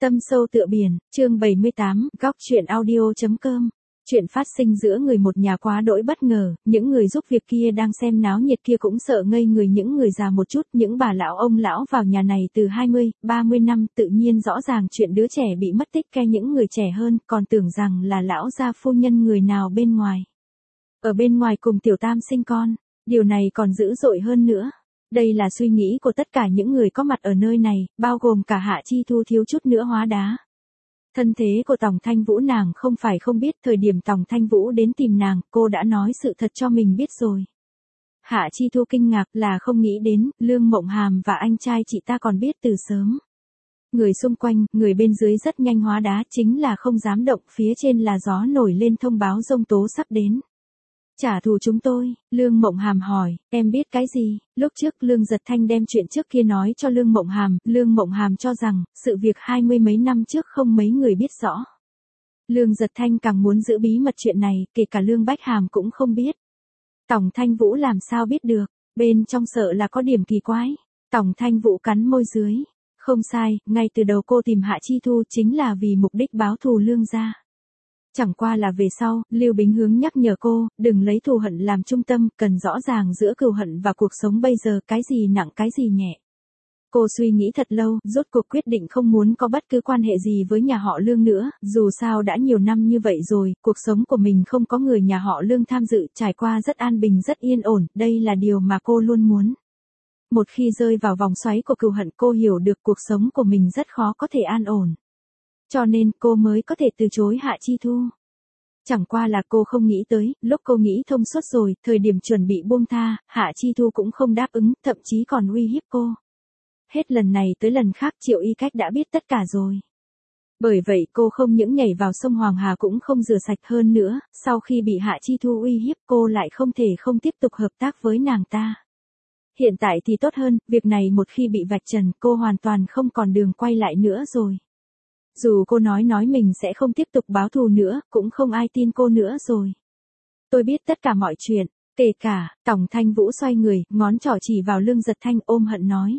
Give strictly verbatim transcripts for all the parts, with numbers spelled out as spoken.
Tâm sâu tựa biển, chương bảy mươi tám, góc truyện audio.com. Chuyện phát sinh giữa người một nhà quá đỗi bất ngờ, những người giúp việc kia đang xem náo nhiệt kia cũng sợ ngây người, những người già một chút, những bà lão ông lão vào nhà này từ hai mươi, ba mươi năm, tự nhiên rõ ràng chuyện đứa trẻ bị mất tích, ke những người trẻ hơn, còn tưởng rằng là lão gia phu nhân người nào bên ngoài. Ở bên ngoài cùng tiểu tam sinh con, điều này còn dữ dội hơn nữa. Đây là suy nghĩ của tất cả những người có mặt ở nơi này, bao gồm cả Hạ Chi Thu thiếu chút nữa hóa đá. Thân thế của Tòng Thanh Vũ nàng không phải không biết, thời điểm Tòng Thanh Vũ đến tìm nàng, cô đã nói sự thật cho mình biết rồi. Hạ Chi Thu kinh ngạc là không nghĩ đến, Lương Mộng Hàm và anh trai chị ta còn biết từ sớm. Người xung quanh, người bên dưới rất nhanh hóa đá, chính là không dám động, phía trên là gió nổi lên thông báo giông tố sắp đến. Trả thù chúng tôi, Lương Mộng Hàm hỏi, em biết cái gì? Lúc trước Lương Giật Thanh đem chuyện trước kia nói cho Lương Mộng Hàm, Lương Mộng Hàm cho rằng, sự việc hai mươi mấy năm trước không mấy người biết rõ. Lương Giật Thanh càng muốn giữ bí mật chuyện này, kể cả Lương Bách Hàm cũng không biết. Tòng Thanh Vũ làm sao biết được, bên trong sợ là có điểm kỳ quái. Tòng Thanh Vũ cắn môi dưới. Không sai, ngay từ đầu cô tìm Hạ Chi Thu chính là vì mục đích báo thù Lương gia. Chẳng qua là về sau, Lưu Bính Hướng nhắc nhở cô, đừng lấy thù hận làm trung tâm, cần rõ ràng giữa cừu hận và cuộc sống bây giờ, cái gì nặng cái gì nhẹ. Cô suy nghĩ thật lâu, rốt cuộc quyết định không muốn có bất cứ quan hệ gì với nhà họ Lương nữa, dù sao đã nhiều năm như vậy rồi, cuộc sống của mình không có người nhà họ Lương tham dự, trải qua rất an bình rất yên ổn, đây là điều mà cô luôn muốn. Một khi rơi vào vòng xoáy của cừu hận, cô hiểu được cuộc sống của mình rất khó có thể an ổn. Cho nên cô mới có thể từ chối Hạ Chi Thu. Chẳng qua là cô không nghĩ tới, lúc cô nghĩ thông suốt rồi, thời điểm chuẩn bị buông tha, Hạ Chi Thu cũng không đáp ứng, thậm chí còn uy hiếp cô. Hết lần này tới lần khác Triệu Y Cách đã biết tất cả rồi. Bởi vậy cô không những nhảy vào sông Hoàng Hà cũng không rửa sạch, hơn nữa, sau khi bị Hạ Chi Thu uy hiếp cô lại không thể không tiếp tục hợp tác với nàng ta. Hiện tại thì tốt hơn, việc này một khi bị vạch trần cô hoàn toàn không còn đường quay lại nữa rồi. Dù cô nói nói mình sẽ không tiếp tục báo thù nữa, cũng không ai tin cô nữa rồi. Tôi biết tất cả mọi chuyện, kể cả, Tòng Thanh Vũ xoay người, ngón trỏ chỉ vào Lương Giật Thanh ôm hận nói.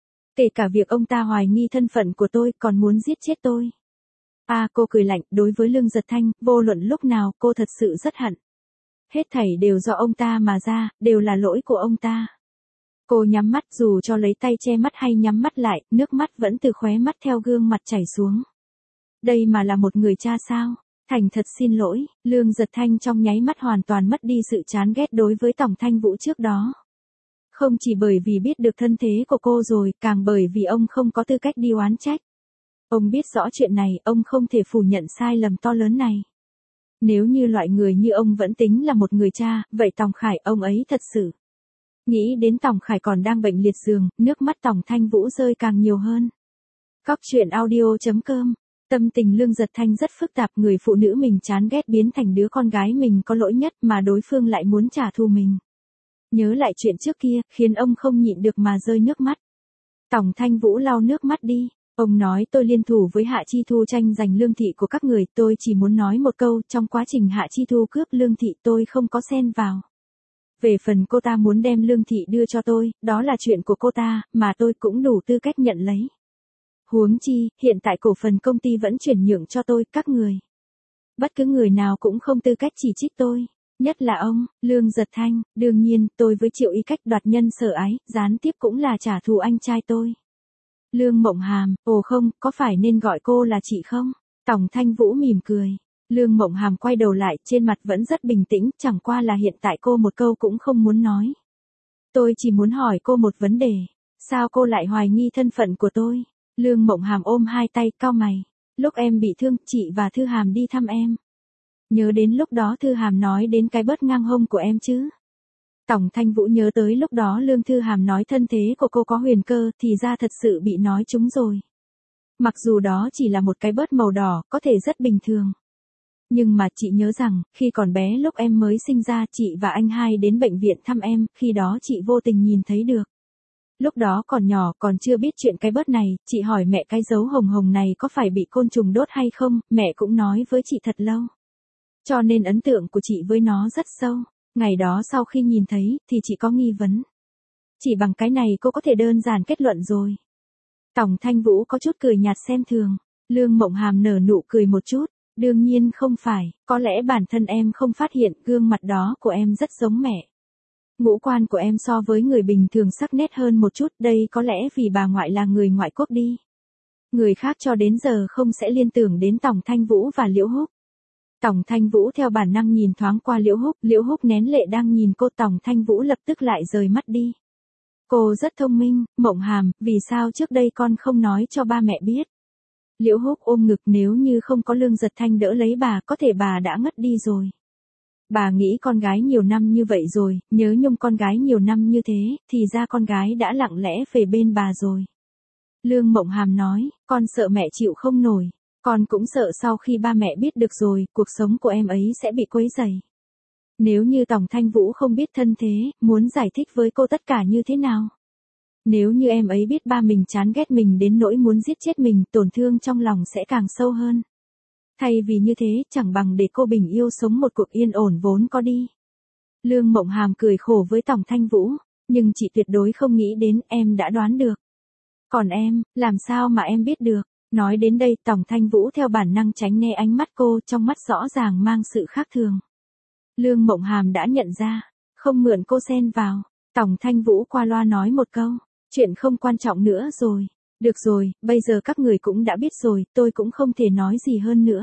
Kể cả việc ông ta hoài nghi thân phận của tôi, còn muốn giết chết tôi. À, cô cười lạnh, đối với Lương Giật Thanh, vô luận lúc nào cô thật sự rất hận. Hết thảy đều do ông ta mà ra, đều là lỗi của ông ta. Cô nhắm mắt, dù cho lấy tay che mắt hay nhắm mắt lại, nước mắt vẫn từ khóe mắt theo gương mặt chảy xuống. Đây mà là một người cha sao? Thành thật xin lỗi, Lương Giật Thanh trong nháy mắt hoàn toàn mất đi sự chán ghét đối với Tòng Thanh Vũ trước đó. Không chỉ bởi vì biết được thân thế của cô rồi, càng bởi vì ông không có tư cách đi oán trách. Ông biết rõ chuyện này, ông không thể phủ nhận sai lầm to lớn này. Nếu như loại người như ông vẫn tính là một người cha, vậy Tòng Khải ông ấy thật sự. Nghĩ đến Tòng Khải còn đang bệnh liệt giường, nước mắt Tòng Thanh Vũ rơi càng nhiều hơn. Góc truyện audio.com. Tâm tình Lương Giật Thanh rất phức tạp, người phụ nữ mình chán ghét biến thành đứa con gái mình có lỗi nhất mà đối phương lại muốn trả thù mình. Nhớ lại chuyện trước kia, khiến ông không nhịn được mà rơi nước mắt. Tòng Thanh Vũ lau nước mắt đi. Ông nói tôi liên thủ với Hạ Chi Thu tranh giành lương thị của các người, tôi chỉ muốn nói một câu, trong quá trình Hạ Chi Thu cướp lương thị tôi không có xen vào. Về phần cô ta muốn đem lương thị đưa cho tôi, đó là chuyện của cô ta, mà tôi cũng đủ tư cách nhận lấy. Huống chi, hiện tại cổ phần công ty vẫn chuyển nhượng cho tôi, các người. Bất cứ người nào cũng không tư cách chỉ trích tôi, nhất là ông, Lương Giật Thanh, đương nhiên, tôi với Triệu Y Cách đoạt nhân sở ái, gián tiếp cũng là trả thù anh trai tôi. Lương Mộng Hàm, ồ không, có phải nên gọi cô là chị không? Tòng Thanh Vũ mỉm cười. Lương Mộng Hàm quay đầu lại, trên mặt vẫn rất bình tĩnh, chẳng qua là hiện tại cô một câu cũng không muốn nói. Tôi chỉ muốn hỏi cô một vấn đề, sao cô lại hoài nghi thân phận của tôi? Lương Mộng Hàm ôm hai tay, cau mày. Lúc em bị thương, chị và Thư Hàm đi thăm em. Nhớ đến lúc đó Thư Hàm nói đến cái bớt ngang hông của em chứ? Tòng Thanh Vũ nhớ tới lúc đó Lương Thư Hàm nói thân thế của cô có huyền cơ, thì ra thật sự bị nói trúng rồi. Mặc dù đó chỉ là một cái bớt màu đỏ, có thể rất bình thường. Nhưng mà chị nhớ rằng, khi còn bé lúc em mới sinh ra, chị và anh hai đến bệnh viện thăm em, khi đó chị vô tình nhìn thấy được. Lúc đó còn nhỏ, còn chưa biết chuyện cái bớt này, chị hỏi mẹ cái dấu hồng hồng này có phải bị côn trùng đốt hay không, mẹ cũng nói với chị thật lâu. Cho nên ấn tượng của chị với nó rất sâu. Ngày đó sau khi nhìn thấy, thì chị có nghi vấn. Chỉ bằng cái này cô có thể đơn giản kết luận rồi. Tòng Thanh Vũ có chút cười nhạt xem thường. Lương Mộng Hàm nở nụ cười một chút, đương nhiên không phải, có lẽ bản thân em không phát hiện gương mặt đó của em rất giống mẹ. Ngũ quan của em so với người bình thường sắc nét hơn một chút, đây có lẽ vì bà ngoại là người ngoại quốc đi. Người khác cho đến giờ không sẽ liên tưởng đến Tòng Thanh Vũ và Liễu Húc. Tòng Thanh Vũ theo bản năng nhìn thoáng qua Liễu Húc, Liễu Húc nén lệ đang nhìn cô, Tòng Thanh Vũ lập tức lại rời mắt đi. Cô rất thông minh, Mộng Hàm, vì sao trước đây con không nói cho ba mẹ biết? Liễu Húc ôm ngực, nếu như không có Lương Giật Thanh đỡ lấy bà, có thể bà đã ngất đi rồi. Bà nghĩ con gái nhiều năm như vậy rồi, nhớ nhung con gái nhiều năm như thế, thì ra con gái đã lặng lẽ về bên bà rồi. Lương Mộng Hàm nói, con sợ mẹ chịu không nổi, con cũng sợ sau khi ba mẹ biết được rồi, cuộc sống của em ấy sẽ bị quấy rầy. Nếu như Tòng Thanh Vũ không biết thân thế, muốn giải thích với cô tất cả như thế nào? Nếu như em ấy biết ba mình chán ghét mình đến nỗi muốn giết chết mình, tổn thương trong lòng sẽ càng sâu hơn. Thay vì như thế, chẳng bằng để cô bình yêu sống một cuộc yên ổn vốn có đi. Lương Mộng Hàm cười khổ với Tòng Thanh Vũ, nhưng chị tuyệt đối không nghĩ đến, em đã đoán được. Còn em, làm sao mà em biết được? Nói đến đây, Tòng Thanh Vũ theo bản năng tránh né ánh mắt cô, trong mắt rõ ràng mang sự khác thường. Lương Mộng Hàm đã nhận ra, không mượn cô xen vào. Tòng Thanh Vũ qua loa nói một câu, chuyện không quan trọng nữa rồi. Được rồi, bây giờ các người cũng đã biết rồi, tôi cũng không thể nói gì hơn nữa.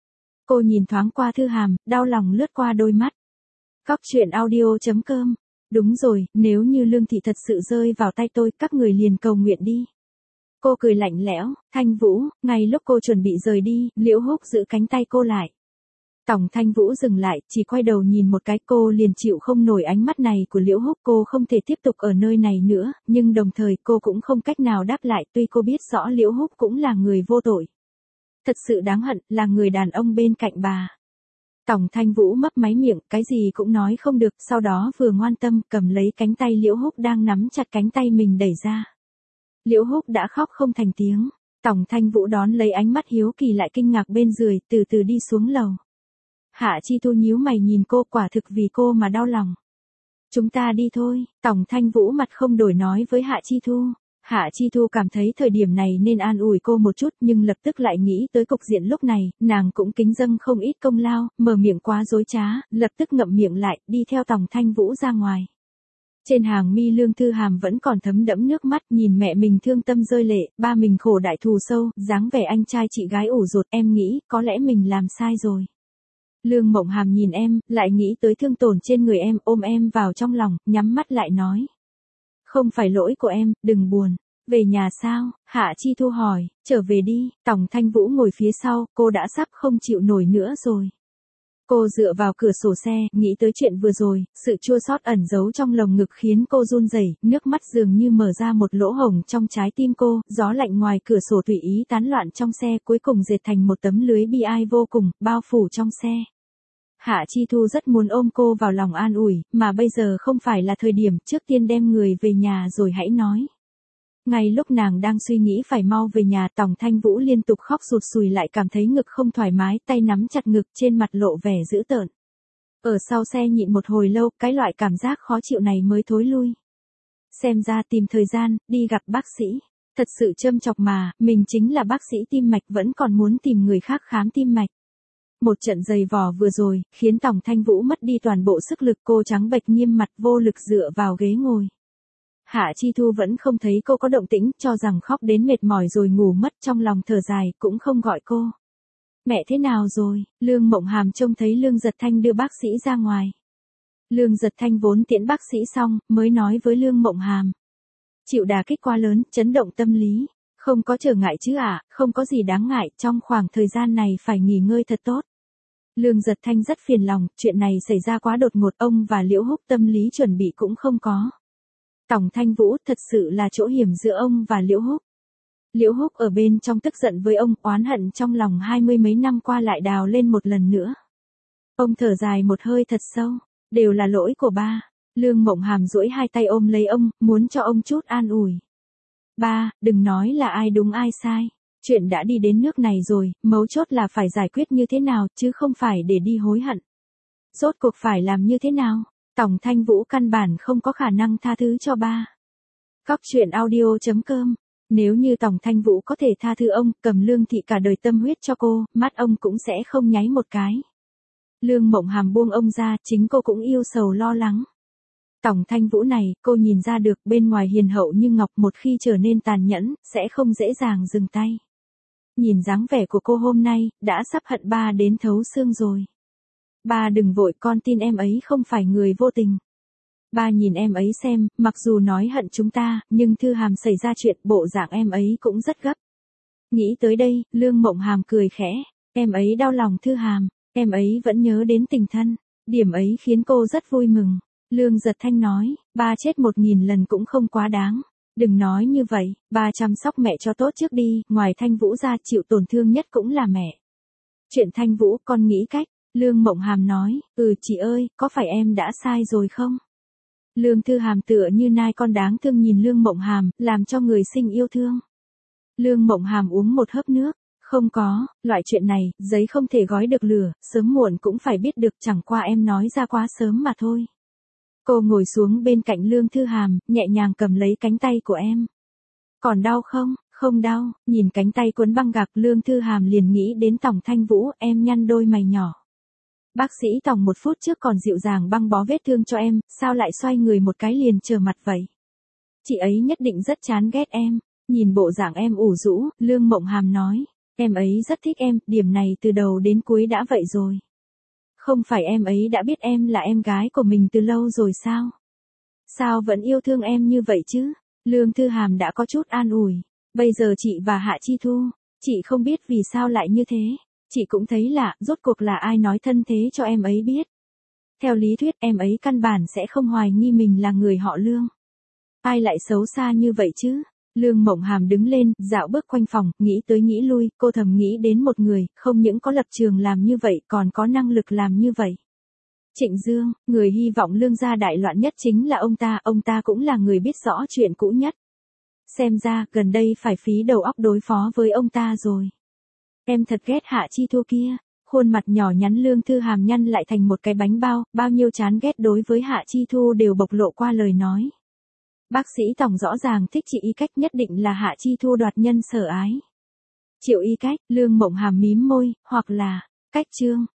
Cô nhìn thoáng qua Thư Hàm, đau lòng lướt qua đôi mắt. Góc truyện audio chấm com. Đúng rồi, nếu như Lương Thị thật sự rơi vào tay tôi, các người liền cầu nguyện đi. Cô cười lạnh lẽo, Thanh Vũ, ngay lúc cô chuẩn bị rời đi, Liễu Húc giữ cánh tay cô lại. Tòng Thanh Vũ dừng lại, chỉ quay đầu nhìn một cái, cô liền chịu không nổi ánh mắt này của Liễu Húc, cô không thể tiếp tục ở nơi này nữa, nhưng đồng thời cô cũng không cách nào đáp lại, tuy cô biết rõ Liễu Húc cũng là người vô tội. Thật sự đáng hận, là người đàn ông bên cạnh bà. Tòng Thanh Vũ mấp máy miệng, cái gì cũng nói không được, sau đó vừa ngoan tâm cầm lấy cánh tay Liễu Húc đang nắm chặt cánh tay mình đẩy ra. Liễu Húc đã khóc không thành tiếng, Tòng Thanh Vũ đón lấy ánh mắt hiếu kỳ lại kinh ngạc bên dưới, từ từ đi xuống lầu. Hạ Chi Thu nhíu mày nhìn cô, quả thực vì cô mà đau lòng. Chúng ta đi thôi, Tòng Thanh Vũ mặt không đổi nói với Hạ Chi Thu. Hạ Chi Thu cảm thấy thời điểm này nên an ủi cô một chút, nhưng lập tức lại nghĩ tới cục diện lúc này, nàng cũng kính dâng không ít công lao, mở miệng quá dối trá, lập tức ngậm miệng lại, đi theo Tòng Thanh Vũ ra ngoài. Trên hàng mi Lương Thư Hàm vẫn còn thấm đẫm nước mắt, nhìn mẹ mình thương tâm rơi lệ, ba mình khổ đại thù sâu, dáng vẻ anh trai chị gái ủ rột, em nghĩ, có lẽ mình làm sai rồi. Lương Mộng Hàm nhìn em, lại nghĩ tới thương tổn trên người em, ôm em vào trong lòng, nhắm mắt lại nói. Không phải lỗi của em, đừng buồn. Về nhà sao? Hạ Chi Thu hỏi, trở về đi, Tòng Thanh Vũ ngồi phía sau, cô đã sắp không chịu nổi nữa rồi. Cô dựa vào cửa sổ xe, nghĩ tới chuyện vừa rồi, sự chua xót ẩn giấu trong lồng ngực khiến cô run rẩy, nước mắt dường như mở ra một lỗ hổng trong trái tim cô, gió lạnh ngoài cửa sổ tùy ý tán loạn trong xe, cuối cùng dệt thành một tấm lưới bi ai vô cùng, bao phủ trong xe. Hạ Chi Thu rất muốn ôm cô vào lòng an ủi, mà bây giờ không phải là thời điểm, trước tiên đem người về nhà rồi hãy nói. Ngay lúc nàng đang suy nghĩ phải mau về nhà, Tòng Thanh Vũ liên tục khóc sụt sùi, lại cảm thấy ngực không thoải mái, tay nắm chặt ngực, trên mặt lộ vẻ dữ tợn. Ở sau xe nhịn một hồi lâu, cái loại cảm giác khó chịu này mới thối lui. Xem ra tìm thời gian, đi gặp bác sĩ. Thật sự châm chọc mà, mình chính là bác sĩ tim mạch vẫn còn muốn tìm người khác khám tim mạch. Một trận giày vò vừa rồi, khiến Tòng Thanh Vũ mất đi toàn bộ sức lực, cô trắng bệch nghiêm mặt vô lực dựa vào ghế ngồi. Hạ Chi Thu vẫn không thấy cô có động tĩnh, cho rằng khóc đến mệt mỏi rồi ngủ mất, trong lòng thở dài, cũng không gọi cô. Mẹ thế nào rồi? Lương Mộng Hàm trông thấy Lương Giật Thanh đưa bác sĩ ra ngoài. Lương Giật Thanh vốn tiễn bác sĩ xong, mới nói với Lương Mộng Hàm. Chịu đả kích quá lớn, chấn động tâm lý. Không có trở ngại chứ ạ, à, không có gì đáng ngại, trong khoảng thời gian này phải nghỉ ngơi thật tốt. Lương Giật Thanh rất phiền lòng, chuyện này xảy ra quá đột ngột, ông và Liễu Húc tâm lý chuẩn bị cũng không có. Tòng Thanh Vũ, thật sự là chỗ hiểm giữa ông và Liễu Húc. Liễu Húc ở bên trong tức giận với ông, oán hận trong lòng hai mươi mấy năm qua lại đào lên một lần nữa. Ông thở dài một hơi thật sâu, đều là lỗi của ba. Lương Mộng Hàm duỗi hai tay ôm lấy ông, muốn cho ông chút an ủi. Ba, đừng nói là ai đúng ai sai. Chuyện đã đi đến nước này rồi, mấu chốt là phải giải quyết như thế nào, chứ không phải để đi hối hận. Rốt cuộc phải làm như thế nào? Tòng Thanh Vũ căn bản không có khả năng tha thứ cho ba. Góc truyện audio chấm com Nếu như Tòng Thanh Vũ có thể tha thứ ông, cầm Lương Thị cả đời tâm huyết cho cô, mắt ông cũng sẽ không nháy một cái. Lương Mộng Hàm buông ông ra, chính cô cũng yêu sầu lo lắng. Tòng Thanh Vũ này, cô nhìn ra được, bên ngoài hiền hậu như ngọc, một khi trở nên tàn nhẫn, sẽ không dễ dàng dừng tay. Nhìn dáng vẻ của cô hôm nay, đã sắp hận ba đến thấu xương rồi. Ba đừng vội, con tin em ấy không phải người vô tình. Ba nhìn em ấy xem, mặc dù nói hận chúng ta, nhưng Thư Hàm xảy ra chuyện, bộ dạng em ấy cũng rất gấp. Nghĩ tới đây, Lương Mộng Hàm cười khẽ, em ấy đau lòng Thư Hàm, em ấy vẫn nhớ đến tình thân, điểm ấy khiến cô rất vui mừng. Lương Giật Thanh nói, ba chết một nghìn lần cũng không quá đáng. Đừng nói như vậy, ba chăm sóc mẹ cho tốt trước đi, ngoài Thanh Vũ ra chịu tổn thương nhất cũng là mẹ. Chuyện Thanh Vũ con nghĩ cách, Lương Mộng Hàm nói, ừ chị ơi, có phải em đã sai rồi không? Lương Thư Hàm tựa như nai con đáng thương nhìn Lương Mộng Hàm, làm cho người sinh yêu thương. Lương Mộng Hàm uống một hớp nước, không có, loại chuyện này, giấy không thể gói được lửa, sớm muộn cũng phải biết được, chẳng qua em nói ra quá sớm mà thôi. Cô ngồi xuống bên cạnh Lương Thư Hàm, nhẹ nhàng cầm lấy cánh tay của em. Còn đau không? Không đau, nhìn cánh tay quấn băng gạc Lương Thư Hàm liền nghĩ đến Tòng Thanh Vũ, em nhăn đôi mày nhỏ. Bác sĩ Tòng một phút trước còn dịu dàng băng bó vết thương cho em, sao lại xoay người một cái liền trở mặt vậy? Chị ấy nhất định rất chán ghét em, nhìn bộ dạng em ủ rũ, Lương Mộng Hàm nói, em ấy rất thích em, điểm này từ đầu đến cuối đã vậy rồi. Không phải em ấy đã biết em là em gái của mình từ lâu rồi sao? Sao vẫn yêu thương em như vậy chứ? Lương Thư Hàm đã có chút an ủi. Bây giờ chị và Hạ Chi Thu, chị không biết vì sao lại như thế. Chị cũng thấy lạ, rốt cuộc là ai nói thân thế cho em ấy biết. Theo lý thuyết em ấy căn bản sẽ không hoài nghi mình là người họ Lương. Ai lại xấu xa như vậy chứ? Lương Mộng Hàm đứng lên, dạo bước quanh phòng, nghĩ tới nghĩ lui, cô thầm nghĩ đến một người, không những có lập trường làm như vậy, còn có năng lực làm như vậy. Trịnh Dương, người hy vọng Lương gia đại loạn nhất chính là ông ta, ông ta cũng là người biết rõ chuyện cũ nhất. Xem ra, gần đây phải phí đầu óc đối phó với ông ta rồi. Em thật ghét Hạ Chi Thu kia, khuôn mặt nhỏ nhắn Lương Thư Hàm nhăn lại thành một cái bánh bao, bao nhiêu chán ghét đối với Hạ Chi Thu đều bộc lộ qua lời nói. Bác sĩ Tòng rõ ràng thích chị Y Cách, nhất định là Hạ Chi Thu đoạt nhân sở ái. Triệu Y Cách, Lương Mộng Hàm mím môi, hoặc là, Cách Trương.